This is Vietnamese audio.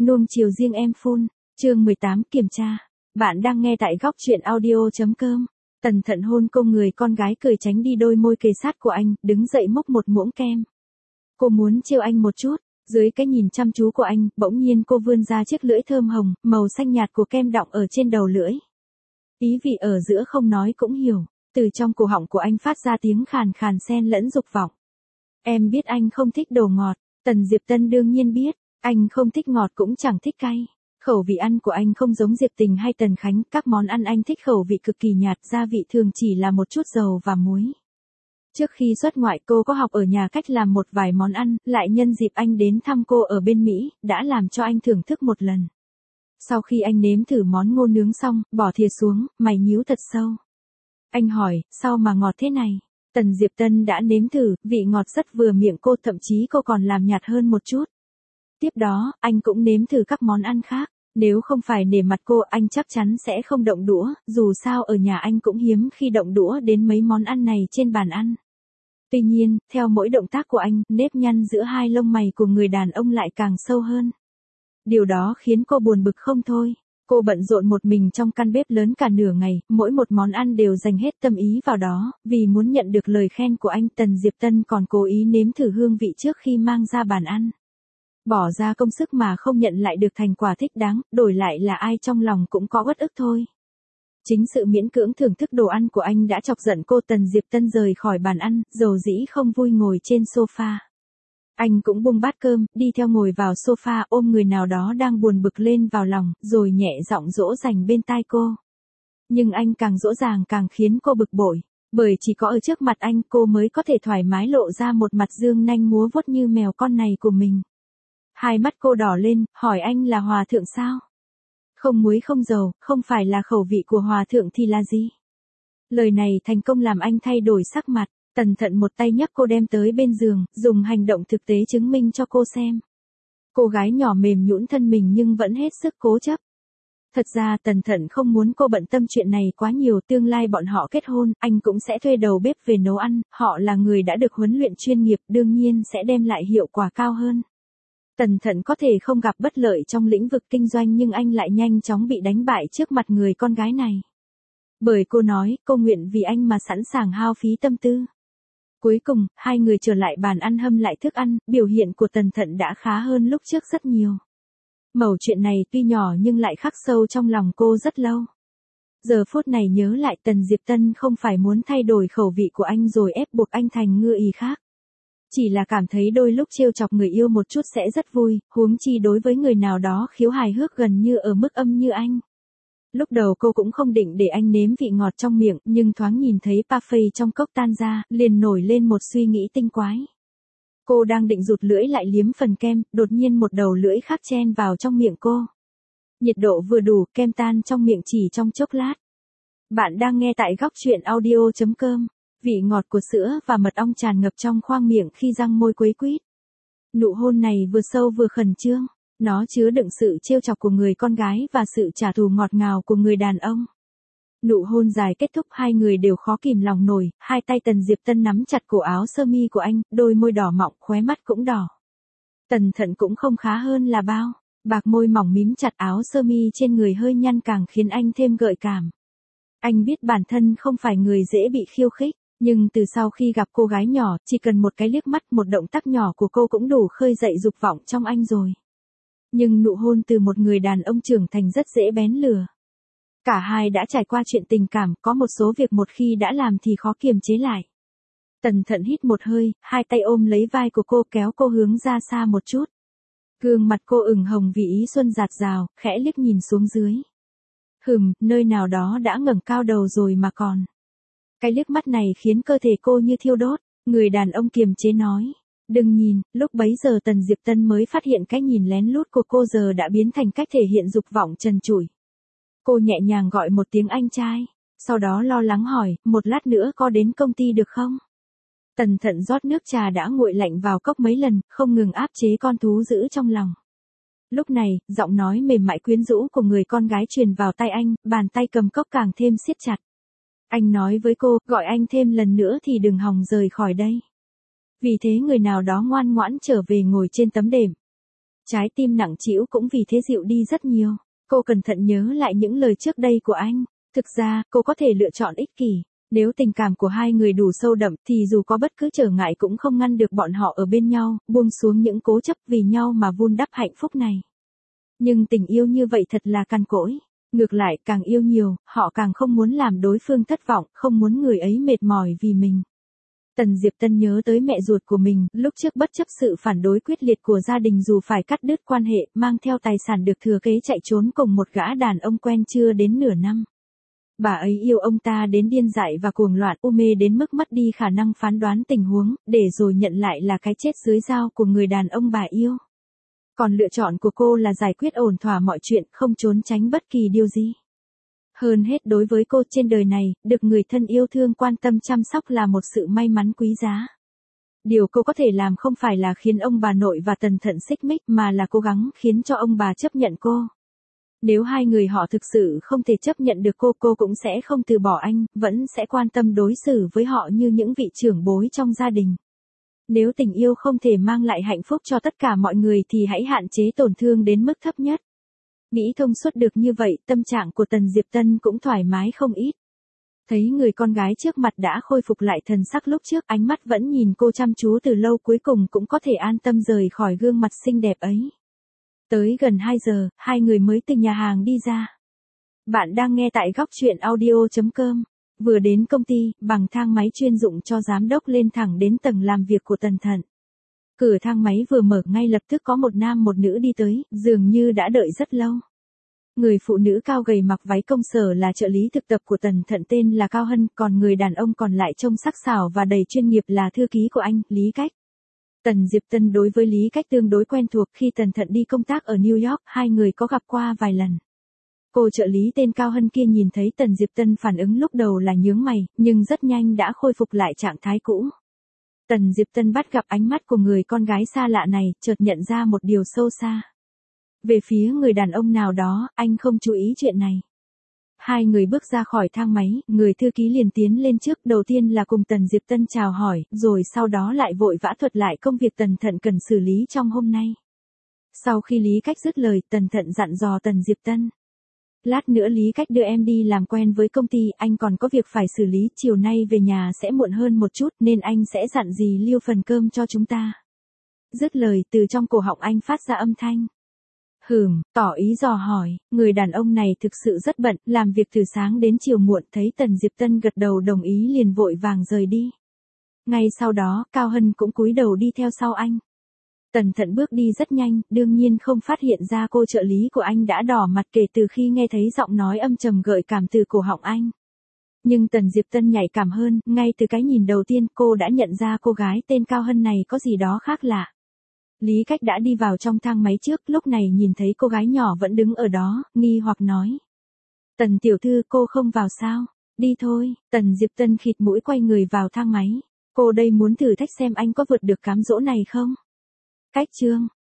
Nuông chiều riêng em phun, chương 18 kiểm tra. Bạn đang nghe tại góc truyện audio.com. Tần Thận hôn cô người con gái cười tránh đi đôi môi kề sát của anh, đứng dậy múc một muỗng kem. Cô muốn trêu anh một chút, dưới cái nhìn chăm chú của anh, bỗng nhiên cô vươn ra chiếc lưỡi thơm hồng, màu xanh nhạt của kem đọng ở trên đầu lưỡi. Ý vị ở giữa không nói cũng hiểu, từ trong cổ họng của anh phát ra tiếng khàn khàn xen lẫn dục vọng. Em biết anh không thích đồ ngọt, Tần Diệp Tân đương nhiên biết, anh không thích ngọt cũng chẳng thích cay. Khẩu vị ăn của anh không giống Diệp Tình hay Tần Khánh, các món ăn anh thích khẩu vị cực kỳ nhạt, gia vị thường chỉ là một chút dầu và muối. Trước khi xuất ngoại cô có học ở nhà cách làm một vài món ăn, lại nhân dịp anh đến thăm cô ở bên Mỹ, đã làm cho anh thưởng thức một lần. Sau khi anh nếm thử món ngô nướng xong, bỏ thìa xuống, mày nhíu thật sâu. Anh hỏi, sao mà ngọt thế này? Tần Diệp Tân đã nếm thử, vị ngọt rất vừa miệng cô, thậm chí cô còn làm nhạt hơn một chút. Tiếp đó, anh cũng nếm thử các món ăn khác. Nếu không phải nể mặt cô, anh chắc chắn sẽ không động đũa, dù sao ở nhà anh cũng hiếm khi động đũa đến mấy món ăn này trên bàn ăn. Tuy nhiên, theo mỗi động tác của anh, nếp nhăn giữa hai lông mày của người đàn ông lại càng sâu hơn. Điều đó khiến cô buồn bực không thôi. Cô bận rộn một mình trong căn bếp lớn cả nửa ngày, mỗi một món ăn đều dành hết tâm ý vào đó, vì muốn nhận được lời khen của anh. Tần Diệp Tân còn cố ý nếm thử hương vị trước khi mang ra bàn ăn. Bỏ ra công sức mà không nhận lại được thành quả thích đáng, đổi lại là ai trong lòng cũng có uất ức thôi. Chính sự miễn cưỡng thưởng thức đồ ăn của anh đã chọc giận cô. Tần Diệp Tân rời khỏi bàn ăn, dầu dĩ không vui ngồi trên sofa. Anh cũng buông bát cơm, đi theo ngồi vào sofa, ôm người nào đó đang buồn bực lên vào lòng, rồi nhẹ giọng dỗ dành bên tai cô. Nhưng anh càng dỗ dàng càng khiến cô bực bội, bởi chỉ có ở trước mặt anh cô mới có thể thoải mái lộ ra một mặt dương nanh múa vuốt như mèo con này của mình. Hai mắt cô đỏ lên, hỏi anh là hòa thượng sao? Không muối không dầu, không phải là khẩu vị của hòa thượng thì là gì? Lời này thành công làm anh thay đổi sắc mặt. Tần Thận một tay nhấc cô đem tới bên giường, dùng hành động thực tế chứng minh cho cô xem. Cô gái nhỏ mềm nhũn thân mình nhưng vẫn hết sức cố chấp. Thật ra Tần Thận không muốn cô bận tâm chuyện này quá nhiều, tương lai bọn họ kết hôn, anh cũng sẽ thuê đầu bếp về nấu ăn, họ là người đã được huấn luyện chuyên nghiệp, đương nhiên sẽ đem lại hiệu quả cao hơn. Tần Thận có thể không gặp bất lợi trong lĩnh vực kinh doanh nhưng anh lại nhanh chóng bị đánh bại trước mặt người con gái này. Bởi cô nói, cô nguyện vì anh mà sẵn sàng hao phí tâm tư. Cuối cùng, hai người trở lại bàn ăn hâm lại thức ăn, biểu hiện của Tần Thận đã khá hơn lúc trước rất nhiều. Mẩu chuyện này tuy nhỏ nhưng lại khắc sâu trong lòng cô rất lâu. Giờ phút này nhớ lại Tần Diệp Tân không phải muốn thay đổi khẩu vị của anh rồi ép buộc anh thành ngựa ý khác. Chỉ là cảm thấy đôi lúc trêu chọc người yêu một chút sẽ rất vui, huống chi đối với người nào đó khiếu hài hước gần như ở mức âm như anh. Lúc đầu cô cũng không định để anh nếm vị ngọt trong miệng, nhưng thoáng nhìn thấy parfait trong cốc tan ra, liền nổi lên một suy nghĩ tinh quái. Cô đang định rụt lưỡi lại liếm phần kem, đột nhiên một đầu lưỡi khác chen vào trong miệng cô. Nhiệt độ vừa đủ, kem tan trong miệng chỉ trong chốc lát. Bạn đang nghe tại góc truyện audio.com. Vị ngọt của sữa và mật ong tràn ngập trong khoang miệng khi răng môi quấy quýt. Nụ hôn này vừa sâu vừa khẩn trương. Nó chứa đựng sự trêu chọc của người con gái và sự trả thù ngọt ngào của người đàn ông. Nụ hôn dài kết thúc, hai người đều khó kìm lòng nổi, hai tay Tần Diệp Tân nắm chặt cổ áo sơ mi của anh, đôi môi đỏ mọng, khóe mắt cũng đỏ. Tần Thận cũng không khá hơn là bao, bạc môi mỏng mím chặt áo sơ mi trên người hơi nhăn càng khiến anh thêm gợi cảm. Anh biết bản thân không phải người dễ bị khiêu khích, nhưng từ sau khi gặp cô gái nhỏ, chỉ cần một cái liếc mắt, một động tác nhỏ của cô cũng đủ khơi dậy dục vọng trong anh rồi. Nhưng nụ hôn từ một người đàn ông trưởng thành rất dễ bén lửa. Cả hai đã trải qua chuyện tình cảm, có một số việc một khi đã làm thì khó kiềm chế lại. Tần Thận hít một hơi, hai tay ôm lấy vai của cô kéo cô hướng ra xa một chút. Gương mặt cô ửng hồng vì ý xuân dạt dào, khẽ liếc nhìn xuống dưới. Nơi nào đó đã ngẩng cao đầu rồi mà còn. Cái liếc mắt này khiến cơ thể cô như thiêu đốt, người đàn ông kiềm chế nói. Đừng nhìn, lúc bấy giờ Tần Diệp Tân mới phát hiện cái nhìn lén lút của cô giờ đã biến thành cách thể hiện dục vọng trần trụi. Cô nhẹ nhàng gọi một tiếng anh trai, sau đó lo lắng hỏi, một lát nữa có đến công ty được không? Tần Thận rót nước trà đã nguội lạnh vào cốc mấy lần, không ngừng áp chế con thú dữ trong lòng. Lúc này, giọng nói mềm mại quyến rũ của người con gái truyền vào tai anh, bàn tay cầm cốc càng thêm siết chặt. Anh nói với cô, gọi anh thêm lần nữa thì đừng hòng rời khỏi đây. Vì thế người nào đó ngoan ngoãn trở về ngồi trên tấm đệm. Trái tim nặng trĩu cũng vì thế dịu đi rất nhiều. Cô cẩn thận nhớ lại những lời trước đây của anh. Thực ra, cô có thể lựa chọn ích kỷ. Nếu tình cảm của hai người đủ sâu đậm thì dù có bất cứ trở ngại cũng không ngăn được bọn họ ở bên nhau, buông xuống những cố chấp vì nhau mà vun đắp hạnh phúc này. Nhưng tình yêu như vậy thật là cằn cỗi. Ngược lại, càng yêu nhiều, họ càng không muốn làm đối phương thất vọng, không muốn người ấy mệt mỏi vì mình. Tần Diệp Tân nhớ tới mẹ ruột của mình, lúc trước bất chấp sự phản đối quyết liệt của gia đình dù phải cắt đứt quan hệ, mang theo tài sản được thừa kế chạy trốn cùng một gã đàn ông quen chưa đến nửa năm. Bà ấy yêu ông ta đến điên dại và cuồng loạn, u mê đến mức mất đi khả năng phán đoán tình huống, để rồi nhận lại là cái chết dưới dao của người đàn ông bà yêu. Còn lựa chọn của cô là giải quyết ổn thỏa mọi chuyện, không trốn tránh bất kỳ điều gì. Hơn hết đối với cô trên đời này, được người thân yêu thương quan tâm chăm sóc là một sự may mắn quý giá. Điều cô có thể làm không phải là khiến ông bà nội và Tần Thận xích mích mà là cố gắng khiến cho ông bà chấp nhận cô. Nếu hai người họ thực sự không thể chấp nhận được cô cũng sẽ không từ bỏ anh, vẫn sẽ quan tâm đối xử với họ như những vị trưởng bối trong gia đình. Nếu tình yêu không thể mang lại hạnh phúc cho tất cả mọi người thì hãy hạn chế tổn thương đến mức thấp nhất. Nghĩ thông suốt được như vậy, tâm trạng của Tần Diệp Tân cũng thoải mái không ít. Thấy người con gái trước mặt đã khôi phục lại thần sắc lúc trước, ánh mắt vẫn nhìn cô chăm chú từ lâu, cuối cùng cũng có thể an tâm rời khỏi gương mặt xinh đẹp ấy. Tới gần 2 giờ, hai người mới từ nhà hàng đi ra. Bạn đang nghe tại góc truyện audio.com. Vừa đến công ty, bằng thang máy chuyên dụng cho giám đốc lên thẳng đến tầng làm việc của Tần Thận. Cửa thang máy vừa mở ngay lập tức có một nam một nữ đi tới, dường như đã đợi rất lâu. Người phụ nữ cao gầy mặc váy công sở là trợ lý thực tập của Tần Thận tên là Cao Hân, còn người đàn ông còn lại trông sắc sảo và đầy chuyên nghiệp là thư ký của anh, Lý Cách. Tần Diệp Tân đối với Lý Cách tương đối quen thuộc, khi Tần Thận đi công tác ở New York, hai người có gặp qua vài lần. Cô trợ lý tên Cao Hân kia nhìn thấy Tần Diệp Tân phản ứng lúc đầu là nhướng mày, nhưng rất nhanh đã khôi phục lại trạng thái cũ. Tần Diệp Tân bắt gặp ánh mắt của người con gái xa lạ này, chợt nhận ra một điều sâu xa. Về phía người đàn ông nào đó, anh không chú ý chuyện này. Hai người bước ra khỏi thang máy, người thư ký liền tiến lên trước, đầu tiên là cùng Tần Diệp Tân chào hỏi, rồi sau đó lại vội vã thuật lại công việc Tần Thận cần xử lý trong hôm nay. Sau khi Lý Cách dứt lời, Tần Thận dặn dò Tần Diệp Tân. Lát nữa Lý Cách đưa em đi làm quen với công ty, anh còn có việc phải xử lý, chiều nay về nhà sẽ muộn hơn một chút nên anh sẽ dặn dì lưu phần cơm cho chúng ta. Dứt lời, từ trong cổ họng anh phát ra âm thanh. Tỏ ý dò hỏi, người đàn ông này thực sự rất bận, làm việc từ sáng đến chiều muộn, thấy Tần Diệp Tân gật đầu đồng ý liền vội vàng rời đi. Ngay sau đó, Cao Hân cũng cúi đầu đi theo sau anh. Tần Thận bước đi rất nhanh, đương nhiên không phát hiện ra cô trợ lý của anh đã đỏ mặt kể từ khi nghe thấy giọng nói âm trầm gợi cảm từ cổ họng anh. Nhưng Tần Diệp Tân nhạy cảm hơn, ngay từ cái nhìn đầu tiên cô đã nhận ra cô gái tên Cao Hân này có gì đó khác lạ. Lý Cách đã đi vào trong thang máy trước, lúc này nhìn thấy cô gái nhỏ vẫn đứng ở đó, nghi hoặc nói. Tần tiểu thư, cô không vào sao? Đi thôi. Tần Diệp Tân khịt mũi quay người vào thang máy. Cô đây muốn thử thách xem anh có vượt được cám dỗ này không? Cách chương